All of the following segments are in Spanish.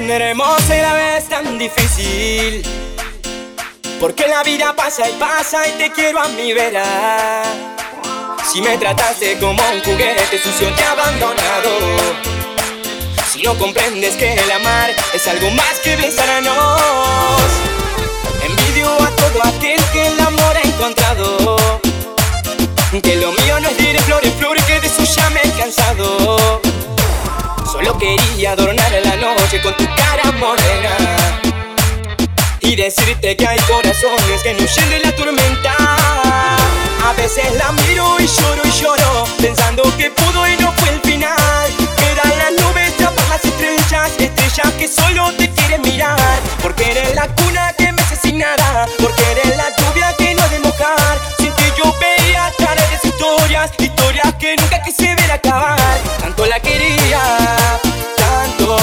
Hermosa y la vez tan difícil, porque la vida pasa y te quiero a mi vera. Si me trataste como un juguete sucio y abandonado, si no comprendes que el amar es algo más que besarnos. Envidio a todo aquel que el amor ha encontrado, que lo mío no es ir de flor en flor, que de eso ya me he cansado. Solo quería adornar la noche con tu cara morena y decirte que hay corazones que no huyen de la tormenta. A veces la miro y lloro, pensando que pudo y no fue el final. Quedan las nubes, tapan las estrellas, estrellas que solo te quieren mirar. Porque eres la cuna que me hace sin nada, porque eres la lluvia que no ha de mojar. Sin que yo veía tardes historias, historias que nunca quise ver acabar. Tanto la quería, tanto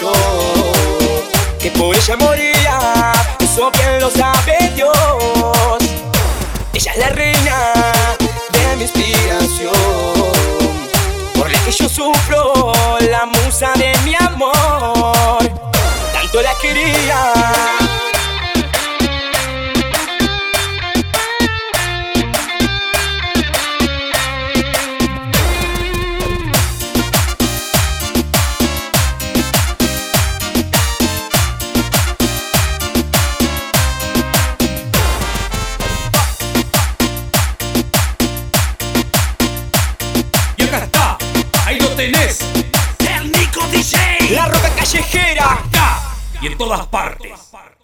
que por ella moría. Eso bien lo sabe Dios. Ella es la reina de mi inspiración, por la que yo sufro, la musa de mi amor. Tanto la quería. Ahí lo tenés, el Nico DJ, La Roca Callejera, acá y en todas partes.